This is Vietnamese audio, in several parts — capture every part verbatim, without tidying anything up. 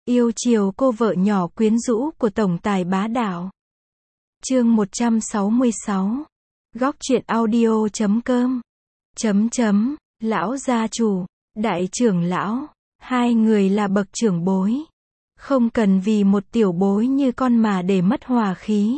Yêu chiều cô vợ nhỏ quyến rũ của tổng tài bá đạo. Chương một trăm sáu mươi sáu. Góc truyện audio chấm com. Chấm chấm, lão gia chủ, đại trưởng lão, hai người là bậc trưởng bối. Không cần vì một tiểu bối như con mà để mất hòa khí.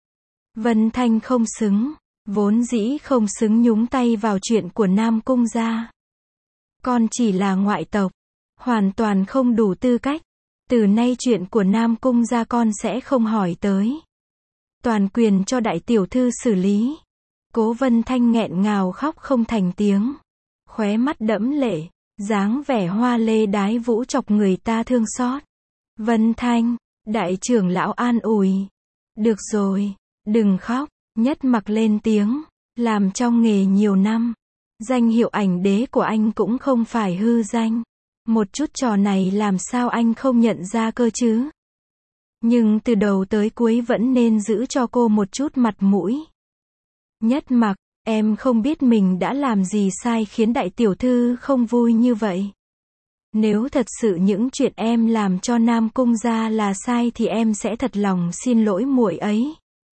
Vân Thanh không xứng, vốn dĩ không xứng nhúng tay vào chuyện của Nam Cung gia. Con chỉ là ngoại tộc, hoàn toàn không đủ tư cách. Từ nay chuyện của Nam Cung gia con sẽ không hỏi tới. Toàn quyền cho đại tiểu thư xử lý. Cố Vân Thanh nghẹn ngào khóc không thành tiếng. Khóe mắt đẫm lệ, dáng vẻ hoa lê đái vũ chọc người ta thương xót. Vân Thanh, đại trưởng lão an ủi. Được rồi, đừng khóc, Nhất Mặc lên tiếng, làm trong nghề nhiều năm. Danh hiệu ảnh đế của anh cũng không phải hư danh. Một chút trò này làm sao anh không nhận ra cơ chứ? Nhưng từ đầu tới cuối vẫn nên giữ cho cô một chút mặt mũi. Nhất Mặc, em không biết mình đã làm gì sai khiến đại tiểu thư không vui như vậy. Nếu thật sự những chuyện em làm cho Nam Cung gia là sai thì em sẽ thật lòng xin lỗi muội ấy.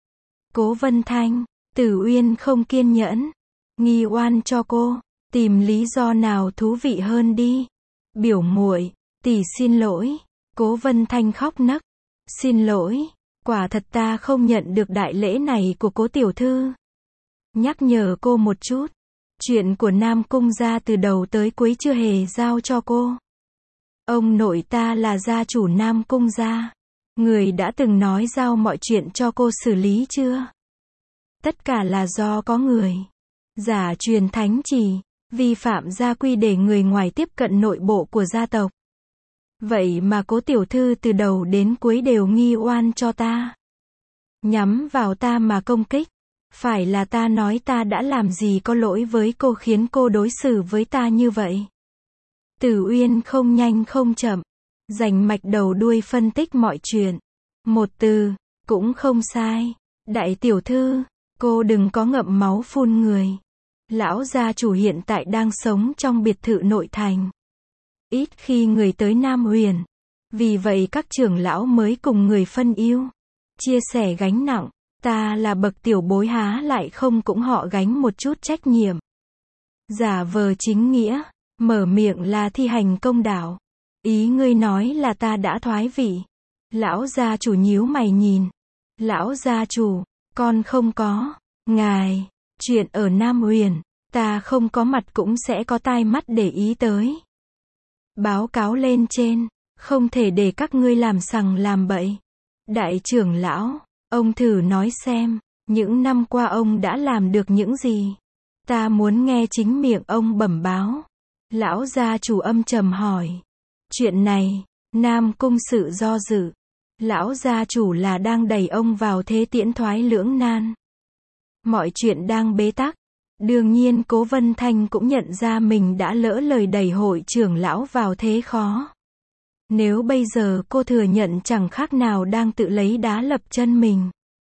Cố Vân Thanh, Tử Uyên không kiên nhẫn. Nghi oan cho cô, tìm lý do nào thú vị hơn đi. Biểu muội, tỷ xin lỗi. Cố Vân Thanh khóc nấc. Xin lỗi, quả thật ta không nhận được đại lễ này của cố tiểu thư. Nhắc nhở cô một chút, chuyện của Nam Cung gia từ đầu tới cuối chưa hề giao cho cô. Ông nội ta là gia chủ Nam Cung gia. Người đã từng nói giao mọi chuyện cho cô xử lý chưa? Tất cả là do có người giả truyền thánh chỉ, vi phạm gia quy để người ngoài tiếp cận nội bộ của gia tộc. Vậy mà cố tiểu thư từ đầu đến cuối đều nghi oan cho ta. Nhắm vào ta mà công kích. Phải là ta nói ta đã làm gì có lỗi với cô khiến cô đối xử với ta như vậy. Tử Uyên không nhanh không chậm, rành mạch đầu đuôi phân tích mọi chuyện. Một từ, cũng không sai. Đại tiểu thư, cô đừng có ngậm máu phun người. Lão gia chủ hiện tại đang sống trong biệt thự nội thành. Ít khi người tới Nam Huyền. Vì vậy các trưởng lão mới cùng người phân ưu, chia sẻ gánh nặng. Ta là bậc tiểu bối há lại không cũng họ gánh một chút trách nhiệm. Giả vờ chính nghĩa, mở miệng là thi hành công đạo. Ý ngươi nói là ta đã thoái vị. Lão gia chủ nhíu mày nhìn. Lão gia chủ, con không có. Ngài, chuyện ở Nam Huyền, ta không có mặt cũng sẽ có tai mắt để ý tới. Báo cáo lên trên, không thể để các ngươi làm sằng làm bậy. Đại trưởng lão, ông thử nói xem, những năm qua ông đã làm được những gì? Ta muốn nghe chính miệng ông bẩm báo. Lão gia chủ âm trầm hỏi. Chuyện này, Nam Cung sự do dự. Lão gia chủ là đang đẩy ông vào thế tiễn thoái lưỡng nan. Mọi chuyện đang bế tắc. Đương nhiên Cố Vân Thanh cũng nhận ra mình đã lỡ lời đẩy hội trưởng lão vào thế khó. Nếu bây giờ cô thừa nhận chẳng khác nào đang tự lấy đá lập chân mình.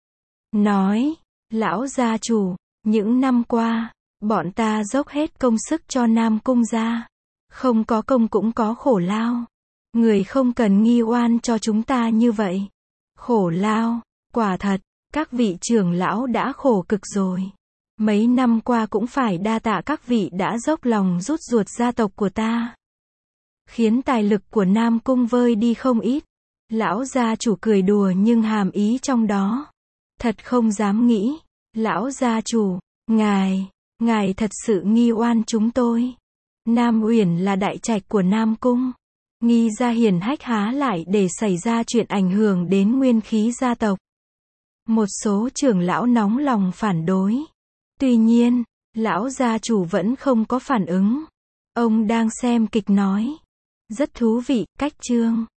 Nói, lão gia chủ, những năm qua, bọn ta dốc hết công sức cho Nam Cung gia. Không có công cũng có khổ lao. Người không cần nghi oan cho chúng ta như vậy. Khổ lao, quả thật, các vị trưởng lão đã khổ cực rồi. Mấy năm qua cũng phải đa tạ các vị đã dốc lòng rút ruột gia tộc của ta. Khiến tài lực của Nam Cung vơi đi không ít. Lão gia chủ cười đùa nhưng hàm ý trong đó. Thật không dám nghĩ. Lão gia chủ, ngài, ngài thật sự nghi oan chúng tôi. Nam Uyển là đại trạch của Nam Cung. Nghi gia hiển hách há lại để xảy ra chuyện ảnh hưởng đến nguyên khí gia tộc. Một số trưởng lão nóng lòng phản đối. Tuy nhiên, lão gia chủ vẫn không có phản ứng. Ông đang xem kịch nói. Rất thú vị, cách chương.